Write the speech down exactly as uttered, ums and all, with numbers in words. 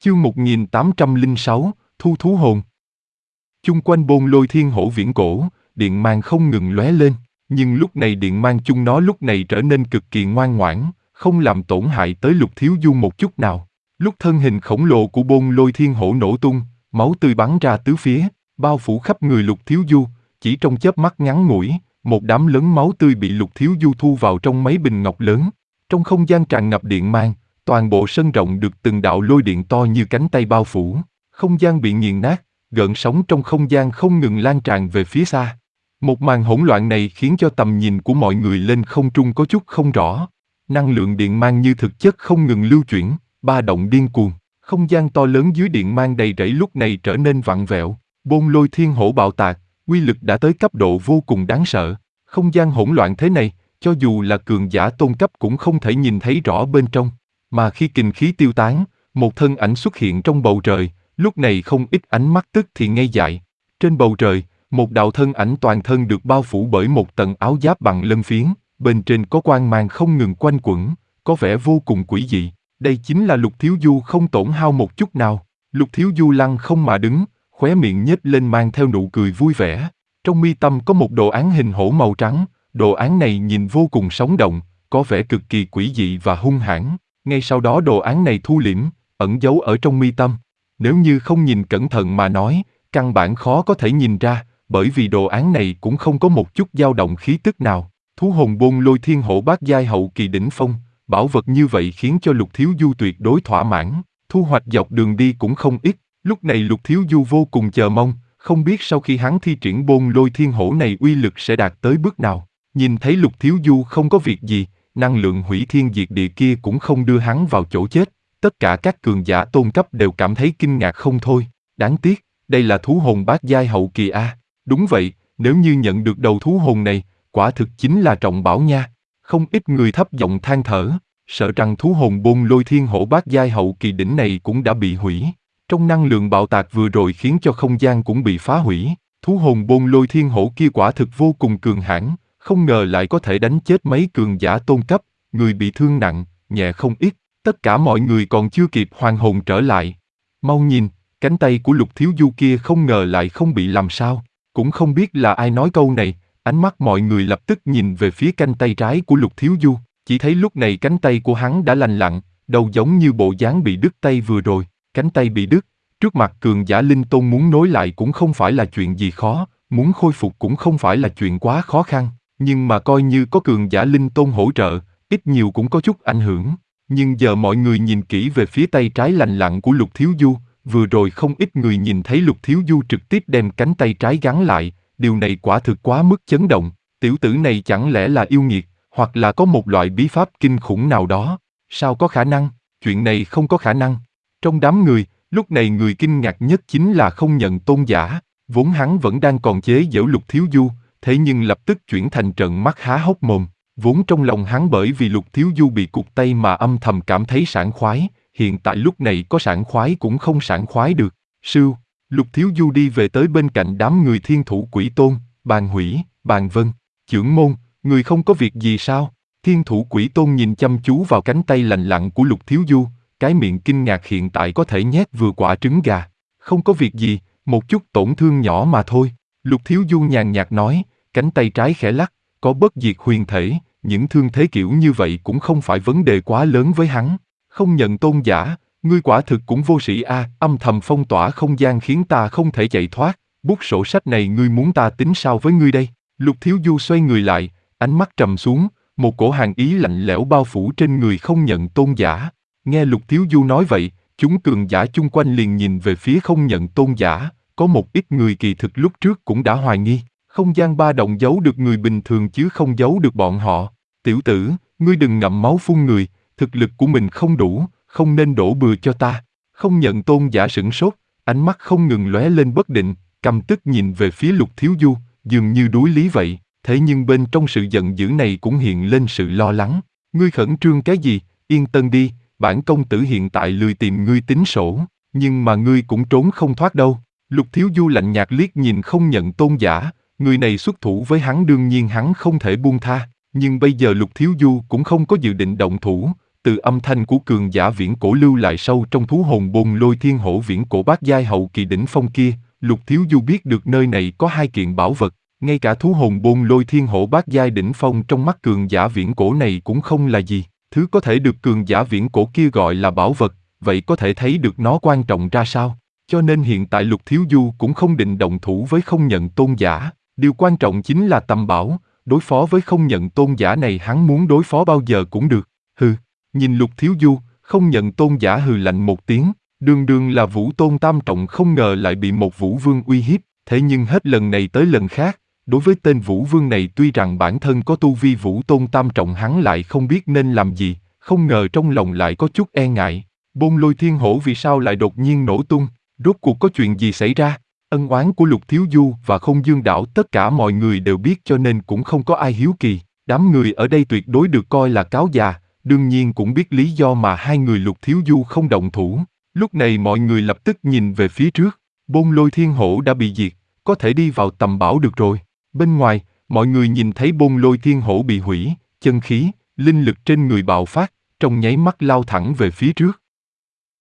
Chương một nghìn tám trăm lẻ sáu, Thu thú hồn. Chung quanh bôn lôi thiên hổ viễn cổ, điện mang không ngừng lóe lên, nhưng lúc này điện mang chung nó lúc này trở nên cực kỳ ngoan ngoãn, không làm tổn hại tới Lục Thiếu Du một chút nào. Lúc thân hình khổng lồ của bôn lôi thiên hổ nổ tung, máu tươi bắn ra tứ phía, bao phủ khắp người Lục Thiếu Du, chỉ trong chớp mắt ngắn ngủi, một đám lớn máu tươi bị Lục Thiếu Du thu vào trong mấy bình ngọc lớn. Trong không gian tràn ngập điện mang, toàn bộ sân rộng được từng đạo lôi điện to như cánh tay bao phủ, không gian bị nghiền nát, gợn sóng trong không gian không ngừng lan tràn về phía xa. Một màn hỗn loạn này khiến cho tầm nhìn của mọi người lên không trung có chút không rõ. Năng lượng điện mang như thực chất không ngừng lưu chuyển, ba động điên cuồng, không gian to lớn dưới điện mang đầy rẫy lúc này trở nên vặn vẹo. Bôn lôi thiên hổ bạo tạc, uy lực đã tới cấp độ vô cùng đáng sợ. Không gian hỗn loạn thế này, cho dù là cường giả tôn cấp cũng không thể nhìn thấy rõ bên trong. Mà khi kình khí tiêu tán, một thân ảnh xuất hiện trong bầu trời, lúc này không ít ánh mắt tức thì ngây dại. Trên bầu trời, một đạo thân ảnh toàn thân được bao phủ bởi một tầng áo giáp bằng lân phiến, bên trên có quang mang không ngừng quanh quẩn, có vẻ vô cùng quỷ dị. Đây chính là Lục Thiếu Du không tổn hao một chút nào. Lục Thiếu Du lăng không mà đứng, khóe miệng nhếch lên mang theo nụ cười vui vẻ. Trong mi tâm có một đồ án hình hổ màu trắng, đồ án này nhìn vô cùng sống động, có vẻ cực kỳ quỷ dị và hung hãn. Ngay sau đó đồ án này thu liễm, ẩn giấu ở trong mi tâm. Nếu như không nhìn cẩn thận mà nói, căn bản khó có thể nhìn ra, bởi vì đồ án này cũng không có một chút dao động khí tức nào. Thú hồn bôn lôi thiên hổ bát giai hậu kỳ đỉnh phong, bảo vật như vậy khiến cho Lục Thiếu Du tuyệt đối thỏa mãn, thu hoạch dọc đường đi cũng không ít. Lúc này Lục Thiếu Du vô cùng chờ mong, không biết sau khi hắn thi triển bôn lôi thiên hổ này uy lực sẽ đạt tới bước nào. Nhìn thấy Lục Thiếu Du không có việc gì, năng lượng hủy thiên diệt địa kia cũng không đưa hắn vào chỗ chết. Tất cả các cường giả tôn cấp đều cảm thấy kinh ngạc không thôi. Đáng tiếc, đây là thú hồn bát giai hậu kỳ a. Đúng vậy, nếu như nhận được đầu thú hồn này, quả thực chính là trọng bảo nha. Không ít người thấp giọng than thở, sợ rằng thú hồn bôn lôi thiên hổ bát giai hậu kỳ đỉnh này cũng đã bị hủy. Trong năng lượng bạo tạc vừa rồi khiến cho không gian cũng bị phá hủy. Thú hồn bôn lôi thiên hổ kia quả thực vô cùng cường hãn, không ngờ lại có thể đánh chết mấy cường giả tôn cấp, người bị thương nặng, nhẹ không ít. Tất cả mọi người còn chưa kịp hoàn hồn trở lại. Mau nhìn, cánh tay của Lục Thiếu Du kia không ngờ lại không bị làm sao. Cũng không biết là ai nói câu này, ánh mắt mọi người lập tức nhìn về phía cánh tay trái của Lục Thiếu Du. Chỉ thấy lúc này cánh tay của hắn đã lành lặn, đầu giống như bộ dáng bị đứt tay vừa rồi. Cánh tay bị đứt, trước mặt cường giả linh tôn muốn nối lại cũng không phải là chuyện gì khó, muốn khôi phục cũng không phải là chuyện quá khó khăn. Nhưng mà coi như có cường giả linh tôn hỗ trợ, ít nhiều cũng có chút ảnh hưởng. Nhưng giờ mọi người nhìn kỹ về phía tay trái lành lặn của Lục Thiếu Du, vừa rồi không ít người nhìn thấy Lục Thiếu Du trực tiếp đem cánh tay trái gắn lại, điều này quả thực quá mức chấn động. Tiểu tử này chẳng lẽ là yêu nghiệt, hoặc là có một loại bí pháp kinh khủng nào đó? Sao có khả năng? Chuyện này không có khả năng. Trong đám người, lúc này người kinh ngạc nhất chính là Không Nhận Tôn giả, vốn hắn vẫn đang còn chế giễu Lục Thiếu Du, thế nhưng lập tức chuyển thành trợn mắt há hốc mồm. Vốn trong lòng hắn bởi vì Lục Thiếu Du bị cụt tay mà âm thầm cảm thấy sảng khoái, hiện tại lúc này có sảng khoái cũng không sảng khoái được. Sưu, Lục Thiếu Du đi về tới bên cạnh đám người Thiên Thủ Quỷ Tôn, Bàn Hủy, Bàn Vân, Chưởng Môn, người không có việc gì sao? Thiên Thủ Quỷ Tôn nhìn chăm chú vào cánh tay lành lặn của Lục Thiếu Du, cái miệng kinh ngạc hiện tại có thể nhét vừa quả trứng gà. Không có việc gì, một chút tổn thương nhỏ mà thôi. Lục Thiếu Du nhàn nhạt nói, cánh tay trái khẽ lắc, có bất diệt huyền thể, những thương thế kiểu như vậy cũng không phải vấn đề quá lớn với hắn. Không Nhận Tôn giả, ngươi quả thực cũng vô sĩ a, âm thầm phong tỏa không gian khiến ta không thể chạy thoát, bút sổ sách này ngươi muốn ta tính sao với ngươi đây? Lục Thiếu Du xoay người lại, ánh mắt trầm xuống, một cổ hàn ý lạnh lẽo bao phủ trên người Không Nhận Tôn giả. Nghe Lục Thiếu Du nói vậy, chúng cường giả chung quanh liền nhìn về phía Không Nhận Tôn giả, có một ít người kỳ thực lúc trước cũng đã hoài nghi. Không gian ba động giấu được người bình thường chứ không giấu được bọn họ. Tiểu tử, ngươi đừng ngậm máu phun người, thực lực của mình không đủ, không nên đổ bừa cho ta. Không Nhận Tôn giả sửng sốt, ánh mắt không ngừng lóe lên bất định, căm tức nhìn về phía Lục Thiếu Du, dường như đối lý vậy. Thế nhưng bên trong sự giận dữ này cũng hiện lên sự lo lắng. Ngươi khẩn trương cái gì, yên tâm đi, bản công tử hiện tại lười tìm ngươi tính sổ, nhưng mà ngươi cũng trốn không thoát đâu. Lục Thiếu Du lạnh nhạt liếc nhìn Không Nhận Tôn giả. Người này xuất thủ với hắn đương nhiên hắn không thể buông tha, nhưng bây giờ Lục Thiếu Du cũng không có dự định động thủ, Từ âm thanh của cường giả viễn cổ lưu lại sâu trong thú hồn bồn lôi thiên hổ viễn cổ bát giai hậu kỳ đỉnh phong kia, Lục Thiếu Du biết được nơi này có hai kiện bảo vật, ngay cả thú hồn bồn lôi thiên hổ bát giai đỉnh phong trong mắt cường giả viễn cổ này cũng không là gì, thứ có thể được cường giả viễn cổ kia gọi là bảo vật, vậy có thể thấy được nó quan trọng ra sao. Cho nên hiện tại Lục Thiếu Du cũng không định động thủ với không nhận tôn giả, điều quan trọng chính là tầm bảo, đối phó với không nhận tôn giả này hắn muốn đối phó bao giờ cũng được. Hừ, nhìn Lục Thiếu Du, không nhận tôn giả hừ lạnh một tiếng, đường đường là Vũ Tôn tam trọng không ngờ lại bị một Vũ Vương uy hiếp, thế nhưng hết lần này tới lần khác, đối với tên Vũ Vương này tuy rằng bản thân có tu vi Vũ Tôn tam trọng hắn lại không biết nên làm gì, không ngờ trong lòng lại có chút e ngại. Bôn Lôi Thiên Hổ vì sao lại đột nhiên nổ tung, rốt cuộc có chuyện gì xảy ra? Ân oán của Lục Thiếu Du và Không Dương Đảo tất cả mọi người đều biết cho nên cũng không có ai hiếu kỳ, đám người ở đây tuyệt đối được coi là cáo già, đương nhiên cũng biết lý do mà hai người Lục Thiếu Du không động thủ. Lúc này mọi người lập tức nhìn về phía trước, Bôn Lôi Thiên Hổ đã bị diệt, có thể đi vào tầm bảo được rồi. Bên ngoài, mọi người nhìn thấy Bôn Lôi Thiên Hổ bị hủy, chân khí, linh lực trên người bạo phát, trong nháy mắt lao thẳng về phía trước.